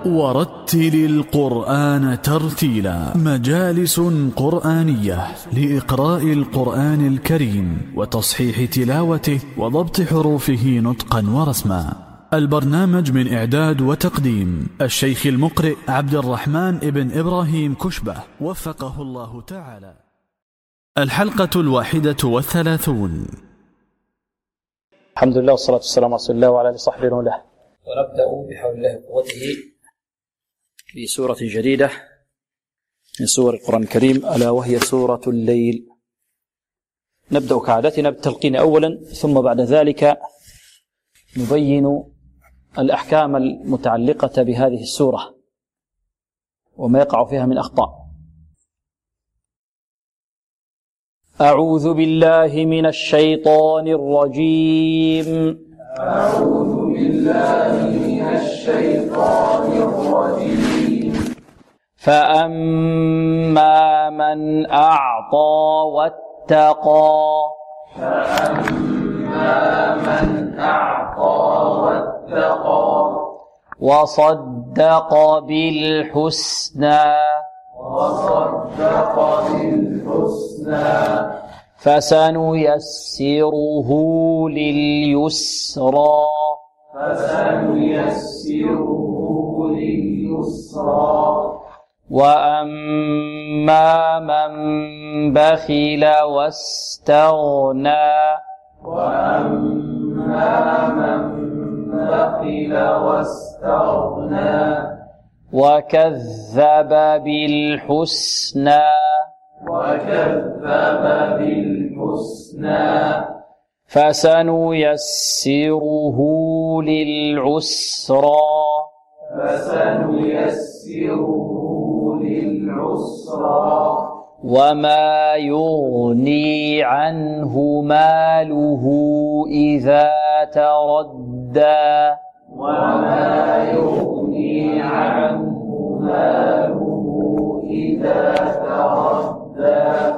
ورتل القرآن ترتيلا. مجالس قرآنية لإقراء القرآن الكريم وتصحيح تلاوته وضبط حروفه نطقا ورسما. البرنامج من إعداد وتقديم الشيخ المقرئ عبد الرحمن ابن إبراهيم كشبة وفقه الله تعالى. الحلقة 31. الحمد لله والصلاة والسلام على رسول الله وعلى آله وصحبه وله. ونبدأ بحول الله وقوته بسورة جديدة من سور القرآن الكريم، ألا وهي سورة الليل. نبدأ كعادتنا بالتلقين أولا، ثم بعد ذلك نبين الأحكام المتعلقة بهذه السورة وما يقع فيها من أخطاء. أعوذ بالله من الشيطان الرجيم. أعوذ بالله من الشيطان الرجيم. فأما من أعطى واتقى. فأما من أعطى واتقى وصدق بالحسنى. وصدق بالحسنى فسنيسره لليسرى. فسنيسره لليسرى. وأما من بخل واستغنى. وأما من بخل واستغنى وكذب بالحسنى. وكذب بالحسنى فسنيسره للعسرى. فسنيسره للعسرى. وما يغني عنه ماله إذا تردى. وما يغني عنه ماله إذا تردى.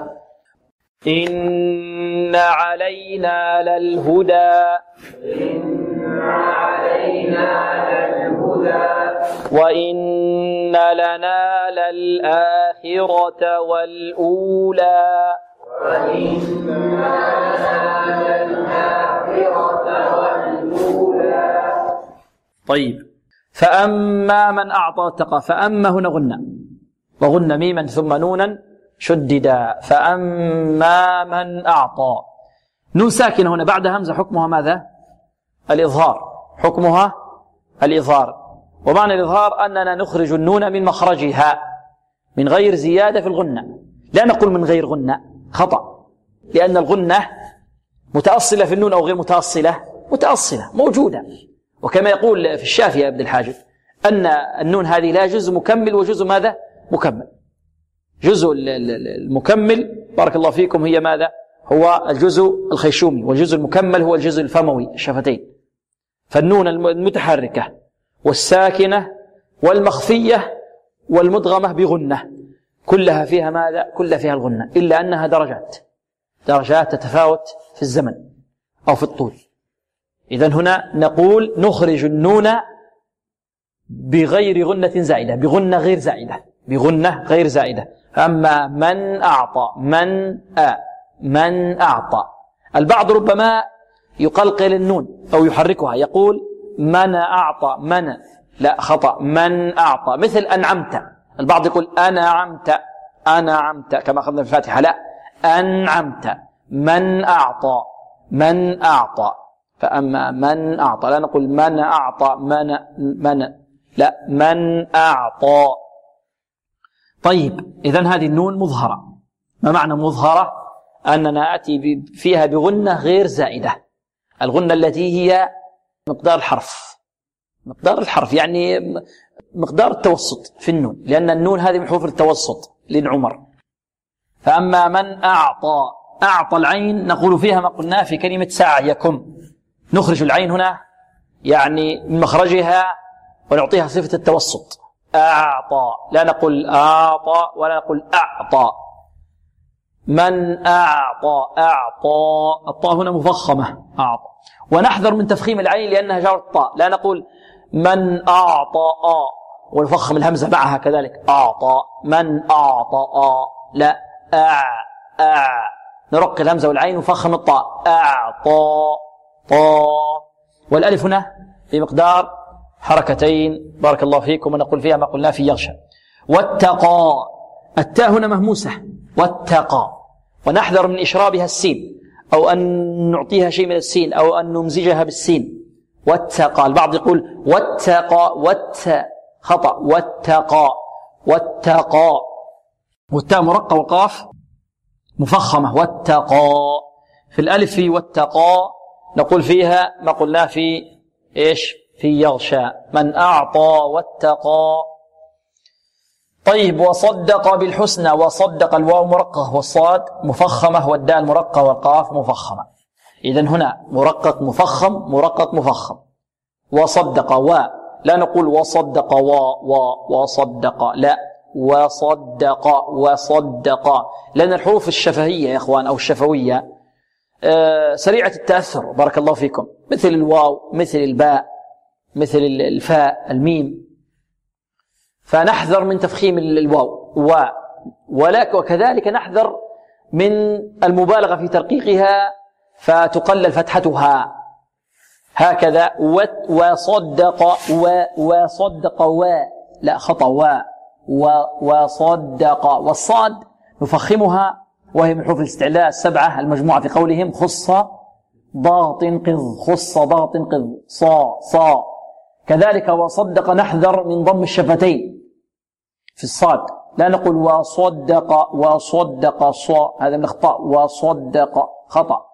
إن علينا للهدى. إن علينا للهدى. وإن لنا للآخرة والأولى. وإن لنا للآخرة والأولى. طيب، فأما من أعطى واتقى. فأما هنا غنى، وغنى ميما ثم نونا شددا. فأما من أعطى، نون ساكنة هنا بعد همزة، حكمها ماذا؟ الإظهار. حكمها الإظهار. ومعنى الإظهار أننا نخرج النون من مخرجها من غير زيادة في الغنة. لا نقول من غير غنة، خطأ، لأن الغنة متأصلة في النون أو غير متأصلة؟ متأصلة موجودة. وكما يقول في الشافعي ابن الحاجب أن النون هذه لا جزء مكمل وجزء ماذا؟ مكمل. جزء المكمل بارك الله فيكم هي ماذا؟ هو الجزء الخيشومي، والجزء المكمل هو الجزء الفموي الشفتين. فالنون المتحركة والساكنة والمخفية والمدغمة بغنة كلها فيها ماذا؟ كلها فيها الغنة، إلا أنها درجات تتفاوت في الزمن أو في الطول. إذن هنا نقول نخرج النون بغير غنة زائدة، بغنة غير زائدة. أما من أعطى، من أعطى. البعض ربما يقلقل النون أو يحركها، يقول من أعطى، من، لا، خطأ، من أعطى، مثل أنعمت. البعض يقول أنعمت كما أخذنا في الفاتحة، لا، أنعمت. من أعطى. فأما من أعطى، لا نقول من أعطى، لا، من أعطى. طيب، إذن هذه النون مظهرة. ما معنى مظهرة؟ أننا نأتي فيها بغنة غير زائدة، الغنة التي هي مقدار الحرف، يعني مقدار التوسط في النون، لأن النون هذه من حروف التوسط للعمر. فأما من أعطى العين نقول فيها ما قلنا في كلمة سعيكم، نخرج العين هنا يعني من مخرجها ونعطيها صفة التوسط. أعطى، لا نقول أعطى ولا نقول أعطى. من أعطى، الطاء هنا مفخمة، أعطى. ونحذر من تفخيم العين لأنها جارة الطاء، لا نقول من أعطى ونفخم الهمزة معها كذلك أعطى. من أعطى لا نرقي الهمزة والعين ونفخم الطاء أعطى طا. والألف هنا بمقدار حركتين بارك الله فيكم، ونقول فيها ما قلنا في يغشى. واتقى التاء هنا مهموسة واتقى، ونحذر من إشرابها السين أو أن نعطيها شيء من السين أو أن نمزجها بالسين. واتقى البعض يقول واتقى خطأ واتقى والتاء مرقة والقاف مفخمة واتقى. في الألف في واتقى نقول فيها ما قلنا في إيش في يغشى من أعطى واتقى. طيب وصدق بالحسنى، وصدق الواو مرقة والصاد مفخمة والدال مرقة والقاف مفخمة. إذن هنا مرقق مفخم وصدق لا نقول وصدق وصدق لا وصدق لأن الحروف الشفهية يا إخوان أو الشفوية سريعة التأثر بارك الله فيكم، مثل الواو مثل الباء مثل الفاء الميم، فنحذر من تفخيم الواو وكذلك نحذر من المبالغة في ترقيقها فتقلل فتحتها هكذا. وصدق لا خطأ وصدق. والصاد نفخمها وهي من حروف الاستعلاء السبعة المجموعة في قولهم خص ضغط قض صا. كذلك وصدق نحذر من ضم الشفتين في الصاد، لا نقول وصدق صا، هذا من الأخطاء. وصدق خطأ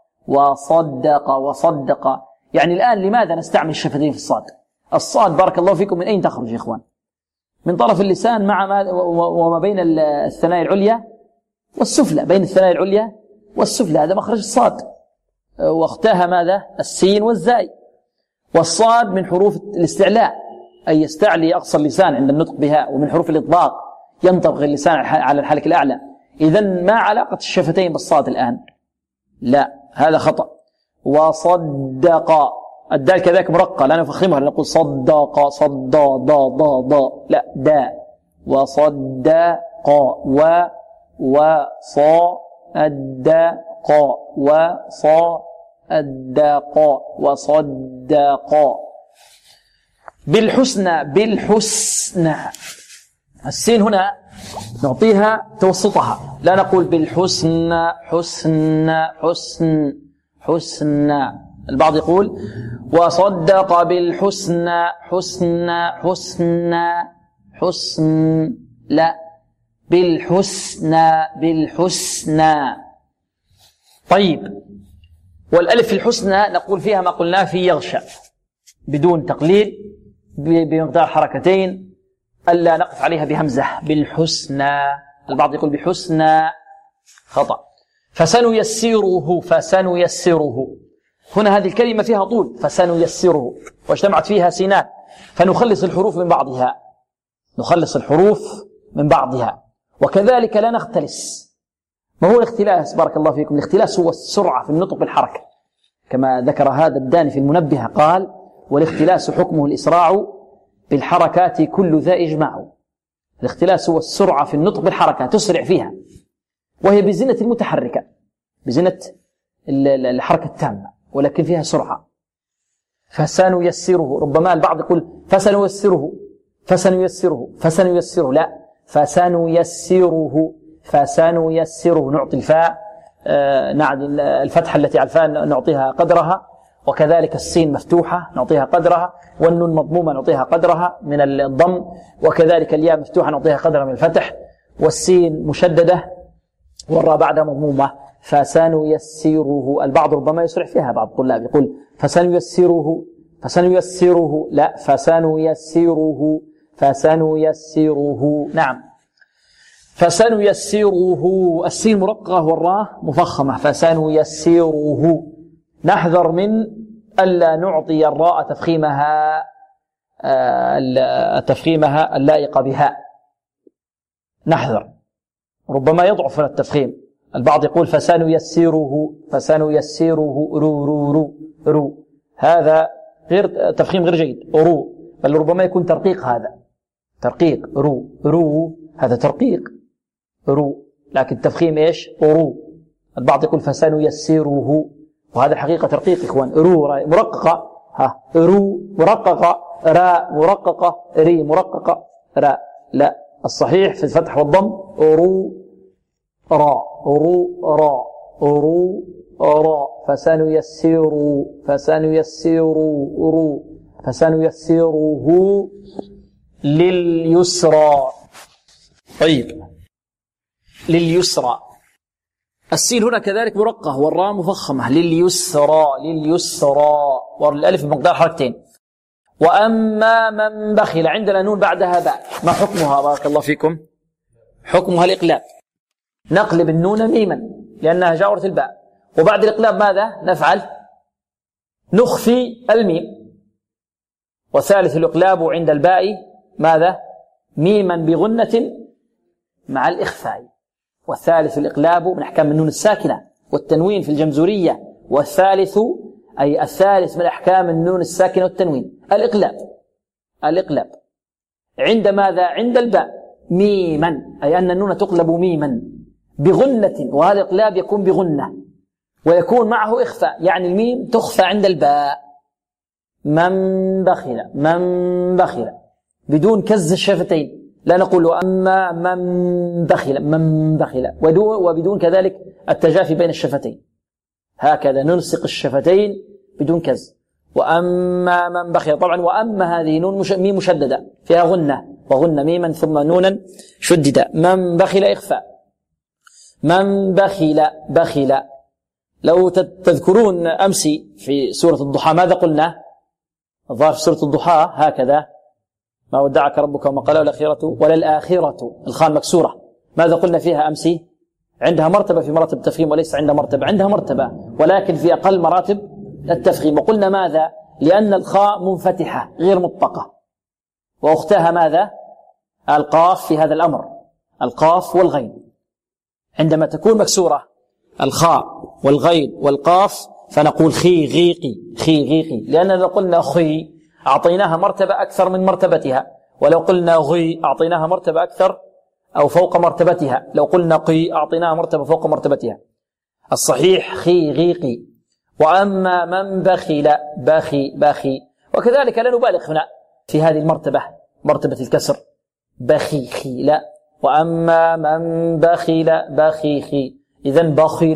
وصدق. يعني الآن لماذا نستعمل الشفتين في الصاد؟ الصاد بارك الله فيكم من أين تخرج يا إخوان؟ من طرف اللسان مع وما بين الثنايا العليا والسفلى، بين الثنايا العليا والسفلى، هذا مخرج الصاد، واختاها ماذا؟ السين والزاي. والصاد من حروف الاستعلاء أي يستعلي أقصى اللسان عند النطق بها، ومن حروف الإطباق ينطبق اللسان على الحلق الأعلى. إذن ما علاقة الشفتين بالصاد الآن؟ لا، هذا خطأ. وصدق الدال كذلك مرقة لا نفخمها، نقول صدق ضا لا دا. وصدق وصدق. بالحسنى السين هنا نعطيها توسطها، لا نقول بالحسنى حسن. البعض يقول وصدق بالحسنى حسن لا بالحسنى. طيب والألف في الحسنى نقول فيها ما قلنا في يغشى بدون تقليل بمقدار حركتين، ألا نقف عليها بهمزة. بالحسنى البعض يقول بحسنى خطأ. فسنيسره هنا هذه الكلمة فيها طول، فسنيسره واجتمعت فيها سينان، فنخلص الحروف من بعضها وكذلك لا نختلس. ما هو الاختلاس بارك الله فيكم؟ الاختلاس هو السرعة في النطق بالحركة، كما ذكر هذا الداني في المنبه قال والاختلاس حكمه الإسراع بالحركات كل ذا إجماع. الاختلاس هو السرعة في النطق بالحركة، تسرع فيها، وهي بزنة المتحركة، بزنة الحركة التامة، ولكن فيها سرعة. فسنيسره، ربما البعض يقول فسنيسره لا، فسنيسره نعطي الفاء الفتحة التي على الفاء نعطيها قدرها، وكذلك السين مفتوحة نعطيها قدرها، والنون مضمومة نعطيها قدرها من الضم، وكذلك الياء مفتوحة نعطيها قدرها من الفتح، والسين مشددة والراء بعدها مضمومة. فسنيسره البعض ربما يسرع فيها، بعض الطلاب يقول فسنيسره لا، فسنيسره نعم، فسنيسره السين مرققة والراء مفخمة. فسنيسره نحذر من ألا نعطي الراء تفخيمها اللائق بها، نحذر، ربما يضعف التفخيم. البعض يقول فسنيسره رو، هذا غير تفخيم غير جيد، رو، بل ربما يكون ترقيق، هذا ترقيق رو هذا ترقيق رو، لكن تفخيم إيش؟ رو. البعض يقول فسنيسره، وهذا حقيقة ترقيق إخوان. رو مرققة، رو مرققة، راء مرققة، ري مرققة، راء. لا، الصحيح في الفتح والضم رو راء، رو راء، رو راء. فسنيسره لليسرى. طيب، لليسرى. السين هنا كذلك مرققة والراء مفخمة. لليسرى والالف بمقدار حركتين. وأما من بخل، عندنا نون بعدها باء، ما حكمها بارك الله فيكم؟ حكمها الإقلاب، نقلب النون ميما لأنها جاورة الباء، وبعد الإقلاب ماذا نفعل؟ نخفي الميم. وثالث الإقلاب عند الباء ماذا؟ ميما بغنة مع الإخفاء. والثالث الإقلاب من أحكام النون الساكنة والتنوين في الجمزورية. والثالث أي الثالث من أحكام النون الساكنة والتنوين الإقلاب عند ماذا؟ عند الباء ميما، أي أن النون تقلب ميما بغنة، وهذا الإقلاب يكون بغنة ويكون معه إخفاء، يعني الميم تخفى عند الباء. من بخل بدون كز الشفتين، لا نقول أما من بخل وبدون كذلك التجافي بين الشفتين، هكذا نلصق الشفتين بدون كز. وأما من بخل، طبعا وأما هذه نون ميم مشددة فيها غنة، وغنة ميما ثم نونا شددا. من بخل إخفاء. من بخل لو تذكرون أمس في سورة الضحى ماذا قلنا؟ الظاهر في سورة الضحى هكذا: ما ودعك ربك وما قلى وللآخرة، الخاء مكسورة. ماذا قلنا فيها أمس؟ عندها مرتبة في مراتب التفخيم، وليس عندها مرتبة، عندها مرتبة ولكن في أقل مراتب التفخيم. وقلنا ماذا؟ لأن الخاء منفتحة غير مطبقة، وأختها ماذا؟ القاف في هذا الأمر، القاف والغين. عندما تكون مكسورة الخاء والغين والقاف فنقول خي غيقي، لأننا لو قلنا خي أعطيناها مرتبة أكثر من مرتبتها، ولو قلنا غي أعطيناها مرتبة أكثر أو فوق مرتبتها، لو قلنا قي أعطيناها مرتبة فوق مرتبتها. الصحيح خي غيقي. وأما من بخل بخي، وكذلك لا نبالغ هنا في هذه المرتبة، مرتبة الكسر بخي لا. وأما من بخل بخي، إذن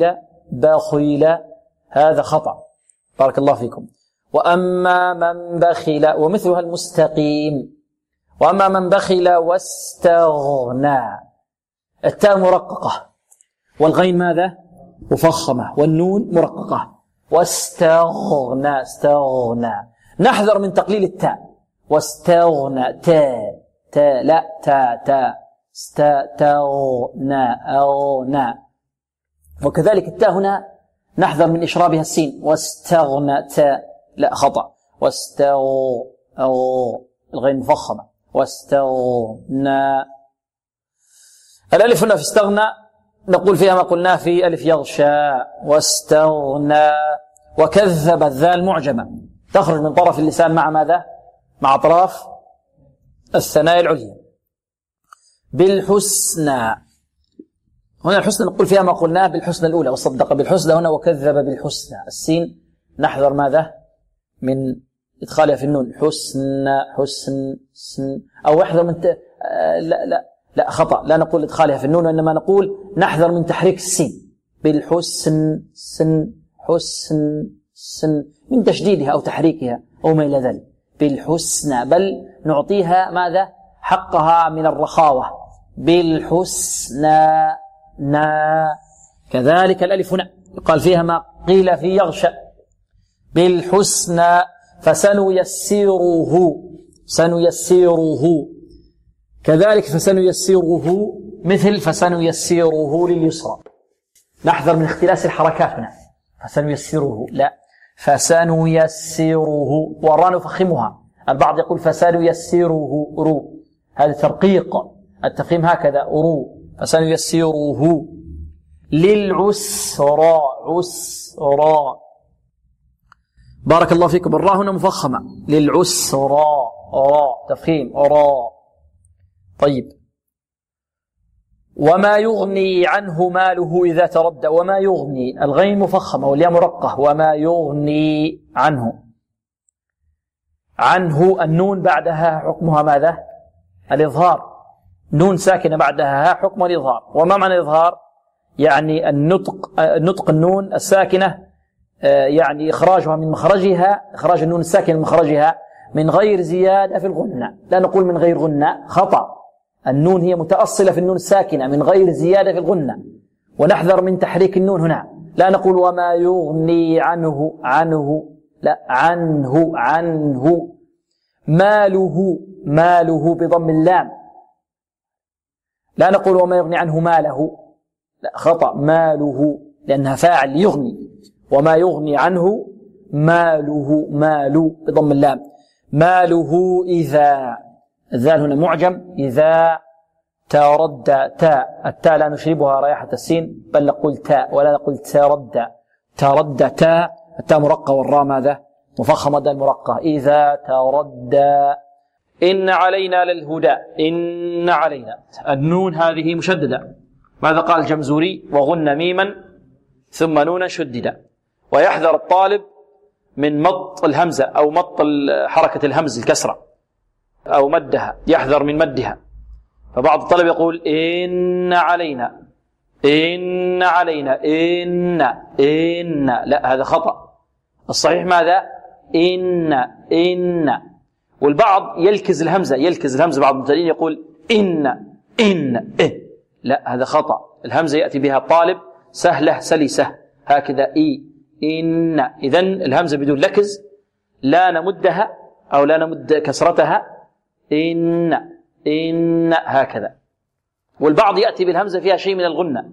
بخيل هذا خطأ، بارك الله فيكم. وأما من بخل، ومثلها المستقيم. وأما من بخل واستغنى، التاء مرققة والغين ماذا؟ مفخمة والنون مرققة. واستغنى نحذر من تقليل التاء. واستغنى تا لا تا استغنى أغنى. وكذلك التاء هنا نحذر من إشرابها السين. واستغنى تا لا خطأ. الغين مفخمة. واستغنى. الألف هنا في استغنى نقول فيها ما قلناه في ألف يغشى. واستغنى. وكذب الذال معجمة تخرج من طرف اللسان مع ماذا؟ مع أطراف الثنايا العليا. بالحسنى، هنا الحسنى نقول فيها ما قلناه بالحسنى الأولى. وصدق بالحسنى هنا وكذب بالحسنى. السين نحذر ماذا؟ من إدخالها في النون. حسن أو احذر من لا خطأ، لا نقول إدخالها في النون، وإنما نقول نحذر من تحريك السين. بالحسن حسن من تشديدها أو تحريكها أو ما إلى ذلك. بالحسنى، بل نعطيها ماذا؟ حقها من الرخاوة. بالحسنى كذلك الألف هنا قال فيها ما قيل في يغشى. بالحسنى. سنيسره كذلك فسنيسره، مثل فسنيسره لليسرى. نحذر من اختلاس الحركات هنا. فسنيسره لا، فسنيسره والراء نفخمها. البعض يقول فسنيسره رو، هذا ترقيق، التفخيم هكذا رو. فسنيسره للعسرى عسرى. بارك الله فيكم. الراء هنا مفخمة. للعسرى را تفخيم را. طيب. وما يغني عنه ماله إذا تردى. وما يغني، الغين مفخمة والياء مرقة. وما يغني عنه. عنه النون بعدها حكمها ماذا؟ الإظهار. نون ساكنة بعدها حكم الإظهار. وما معنى الإظهار؟ يعني النطق النون الساكنة، يعني إخراجها من مخرجها، إخراج النون الساكنة من مخرجها من غير زيادة في الغنة. لا نقول من غير غنة، خطأ. النون هي متأصلة في النون الساكنة من غير زيادة في الغنة، ونحذر من تحريك النون هنا. لا نقول وما يغني عنه، لا، عنه. ماله بضم اللام. لا نقول وما يغني عنه ماله، لا، خطأ. ماله لأنها فاعل يغني. وما يغني عنه ماله بضم اللام. ماله إذا، الذال هنا معجم، إذا تردى. التاء لا نشربها رائحة السين، بل نقول تاء ولا نقول تردى. التاء مرقة والراء ماذا؟ مفخمة دال مرقة. إذا تردى. إن علينا للهدى. إن علينا، النون هذه مشددة. ماذا قال الجمزوري؟ وغن ميما ثم نونا شددا. ويحذر الطالب من مط الهمزة أو مط حركة الهمز الكسرة أو مدها، يحذر من مدها. فبعض الطلبة يقول إن علينا، إن، لا، هذا خطأ. الصحيح ماذا؟ إن. والبعض يلكز الهمزة، بعض المبتدئين يقول إن لا، هذا خطأ. الهمزة يأتي بها الطالب سهلة سلسة هكذا، إن. إذن الهمزة بدون لكز، لا نمدها أو لا نمد كسرتها، إن هكذا. والبعض يأتي بالهمزة فيها شيء من الغنة،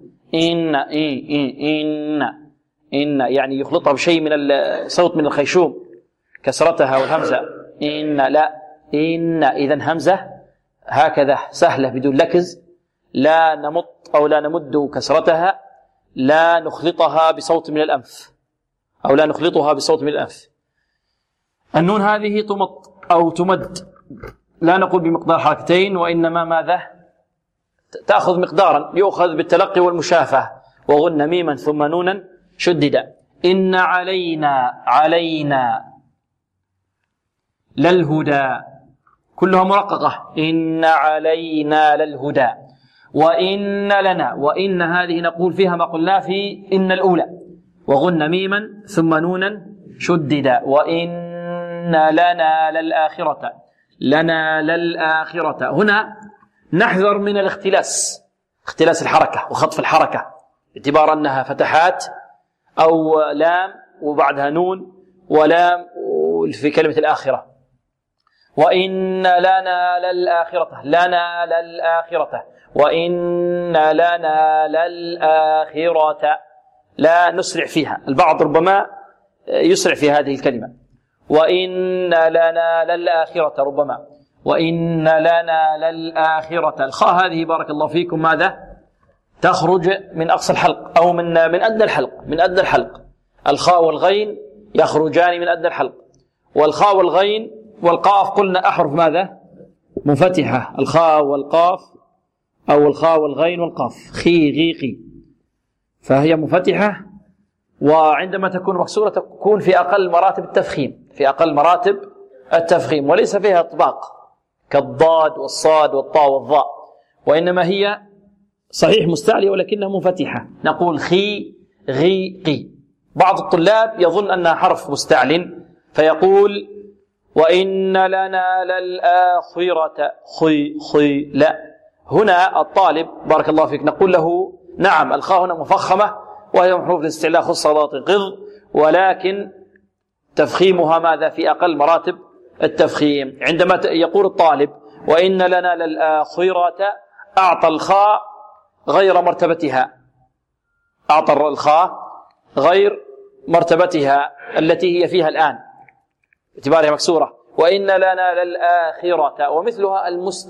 إن يعني يخلطها بشيء من الصوت من الخيشوم، كسرتها والهمزة لا، إذن همزة هكذا سهلة بدون لكز، لا نمط أو لا نمد كسرتها، لا نخلطها بصوت من الأنف أو لا نخلطها بصوت من الأنف. النون هذه تمط أو تمد، لا نقول بمقدار حركتين، وإنما ماذا؟ تأخذ مقدارا، يؤخذ بالتلقي والمشافهة. وغن ميما ثم نونا شددا. إن علينا للهدى، كلها مرققة. إن علينا للهدى. وإن لنا، وإن هذه نقول فيها ما قلنا في إن الأولى. وغن ميما ثم نونا شددا. وإن لنا للآخرة. هنا نحذر من الاختلاس، اختلاس الحركة وخطف الحركة، باعتبار أنها فتحات أو لام وبعدها نون ولام في كلمة الآخرة. وإن لنا للآخرة، وإن لنا للآخرة. لا نسرع فيها، البعض ربما يسرع في هذه الكلمة. وإن لنا للآخرة، ربما وإن لنا للآخرة. الخاء هذه بارك الله فيكم ماذا؟ تخرج من أقصى الحلق أو من أدنى الحلق. الخاء والغين يخرجان من أدنى الحلق. والخاء والغين والقاف قلنا أحرف ماذا؟ منفتحة. الخاء والقاف أو الخاء والغين والقاف، خي، فهي منفتحة. وعندما تكون مكسورة تكون في أقل مراتب التفخيم، وليس فيها إطباق كالضاد والصاد والطاء والضاء، وإنما هي صحيح مستعلية ولكنها منفتحة. نقول خي، قي. بعض الطلاب يظن أنها حرف مستعل فيقول وإن لنا للآخرة خي. لا، هنا الطالب بارك الله فيك نقول له نعم، الخاء هنا مفخمة وهي من حروف الاستعلاء خص صادات قض، ولكن تفخيمها ماذا؟ في أقل مراتب التفخيم. عندما يقول الطالب وإن لنا للآخرة، أعطى الخاء غير مرتبتها، أعطى الخاء غير مرتبتها التي هي فيها الآن باعتبارها مكسورة. وإن لنا للآخرة، ومثلها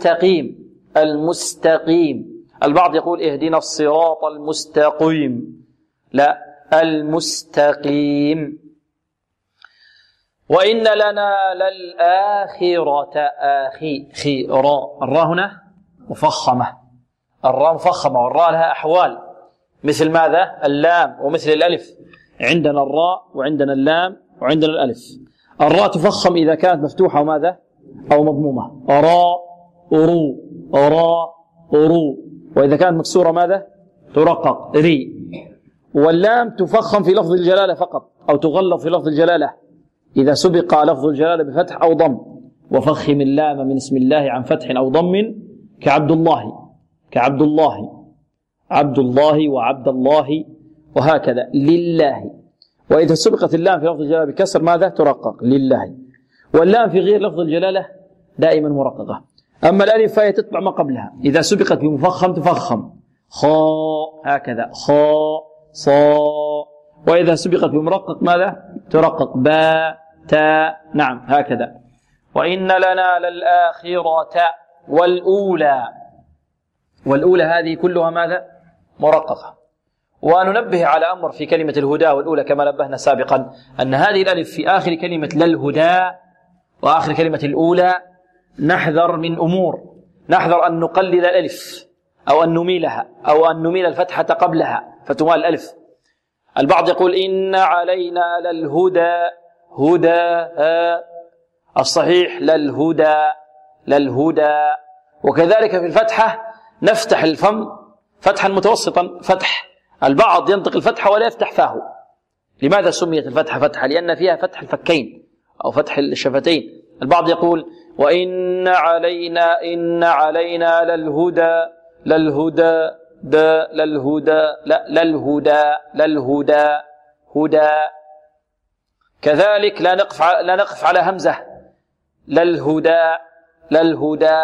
المستقيم. البعض يقول اهدنا الصراط المستقيم، لا، المستقيم. وإن لنا للآخرة، خي راء، الراء هنا مفخمة، الراء مفخمة، والراء لها أحوال مثل ماذا؟ اللام ومثل الألف. عندنا الراء وعندنا اللام وعندنا الألف. الراء تفخم إذا كانت مفتوحة وماذا؟ أو مضمومة، راء أرو، راء أرو. وإذا كانت مكسورة ماذا؟ ترقق، ري. واللام تفخم في لفظ الجلالة فقط، أو تغلظ في لفظ الجلالة إذا سبق لفظ الجلالة بفتح أو ضم. وفخم اللام من اسم الله عن فتح أو ضم كعبد الله، كعبد الله، عبد الله وعبد الله، وهكذا لله. وإذا سبقت اللام في لفظ الجلالة بكسر ماذا؟ ترقق، لله. واللام في غير لفظ الجلالة دائما مرققة. أما الألف فهي تتبع ما قبلها، إذا سبقت بمفخم تفخم، خاء هكذا، خاء صا. وإذا سبقت بمرقق ماذا؟ ترقق، باء تاء، نعم هكذا. وإن لنا للآخرة والأولى. والأولى هذه كلها ماذا؟ مرققة. وننبه على أمر في كلمة الهدى والأولى كما نبهنا سابقا، أن هذه الألف في آخر كلمة للهدى وآخر كلمة الأولى نحذر من أمور، نحذر أن نقلل الألف أو أن نميلها أو أن نميل الفتحة قبلها فتمال الألف. البعض يقول إن علينا للهدى، هدى، الصحيح للهدى، للهدى. وكذلك في الفتحة نفتح الفم فتحا متوسطا، فتح. البعض ينطق الفتحة ولا يفتح فاه. لماذا سميت الفتحة فتحة؟ لأن فيها فتح الفكين أو فتح الشفتين. البعض يقول وإن علينا، إن علينا للهدى، للهدى، دا للهدى، لا للهدى، للهدى، هدى. كذلك لا نقف على همزة، للهدى، للهدى،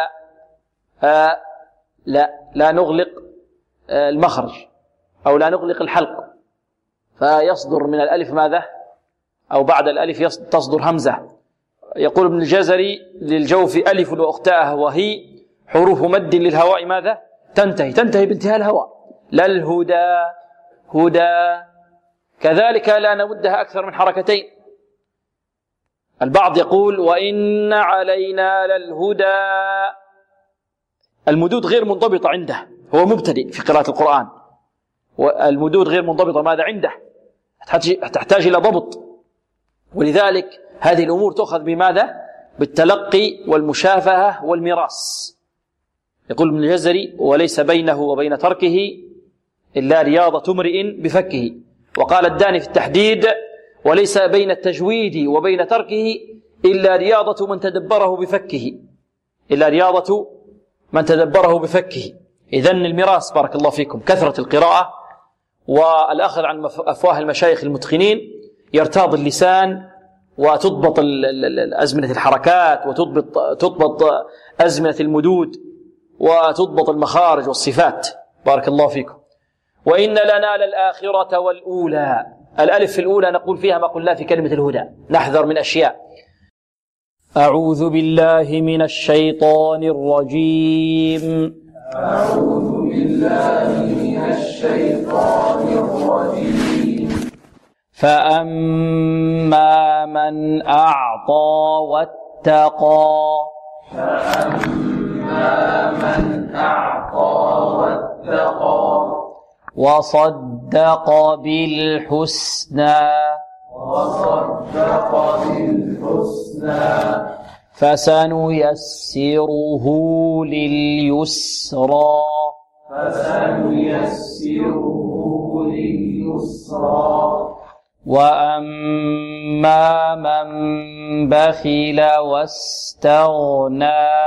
لا نغلق المخرج أو لا نغلق الحلق، فيصدر من الألف ماذا؟ أو بعد الألف تصدر همزة. يقول ابن الجزري للجوف ألف وأختاها وهي حروف مد للهواء ماذا؟ تنتهي بانتهاء الهواء، للهدى، هدى. كذلك لا نمدها أكثر من حركتين. البعض يقول وإن علينا للهدى، المدود غير منضبطة عنده، هو مبتدئ في قراءة القرآن، والمدود غير منضبطة ماذا عنده؟ تحتاج إلى ضبط. ولذلك هذه الأمور تؤخذ بماذا؟ بالتلقي والمشافهة والمراس. يقول ابن الجزري وليس بينه وبين تركه إلا رياضة امرئ بفكه. وقال الداني في التحديد وليس بين التجويد وبين تركه إلا رياضة من تدبره بفكه، إلا رياضة من تدبره بفكه. إذن المراس بارك الله فيكم، كثرة القراءة والأخذ عن أفواه المشايخ المتقنين يرتاض اللسان، وتضبط أزمنة الحركات، وتضبط أزمنة المدود، وتضبط المخارج والصفات. بارك الله فيكم. وإن لنا للآخرة والأولى. الألف الأولى نقول فيها ما قلنا في كلمة الهدى، نحذر من أشياء. أعوذ بالله من الشيطان الرجيم. أعوذ بالله من الشيطان الرجيم. فأما من أعطى واتقى. فأما من أعطى واتقى. وصدق بالحسنى. وصدق بالحسنى. فسنيسره لليسرى. فسنيسره لليسرى. وأما من بخل واستغنى.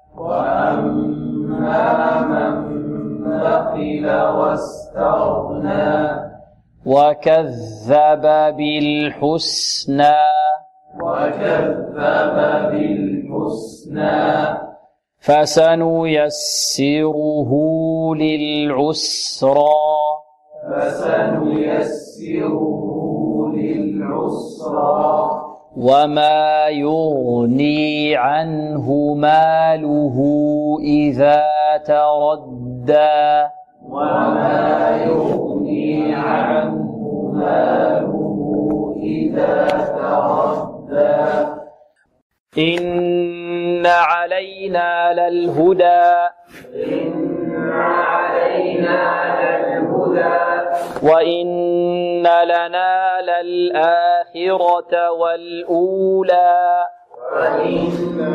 وأما من بخل واستغنى. وكذب بالحسنى. وكذب بالحسنى. فسنيسره للعسرى. فسنيسره للعسرى. وما يغني عنه ماله إذا تردى. وما يغني عنه ماله إذا تردى. إن علينا للهدى. إن علينا للهدى وإن لنا للآخرة والأولى وإن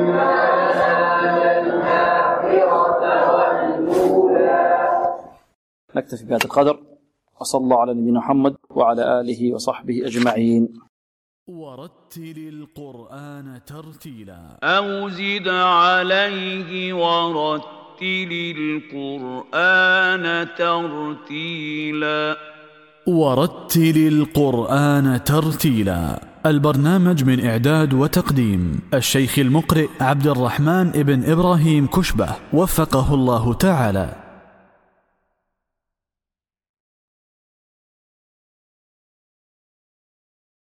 لنا للآخرة والأولى. نكتفي بهذا القدر، وصلى الله على نبينا محمد وعلى آله وصحبه أجمعين. ورتل القرآن ترتيلا أو زد عليه ورتل القرآن ترتيلا. ورتل القرآن ترتيلا، البرنامج من إعداد وتقديم الشيخ المقرئ عبد الرحمن ابن إبراهيم كشبة، وفقه الله تعالى.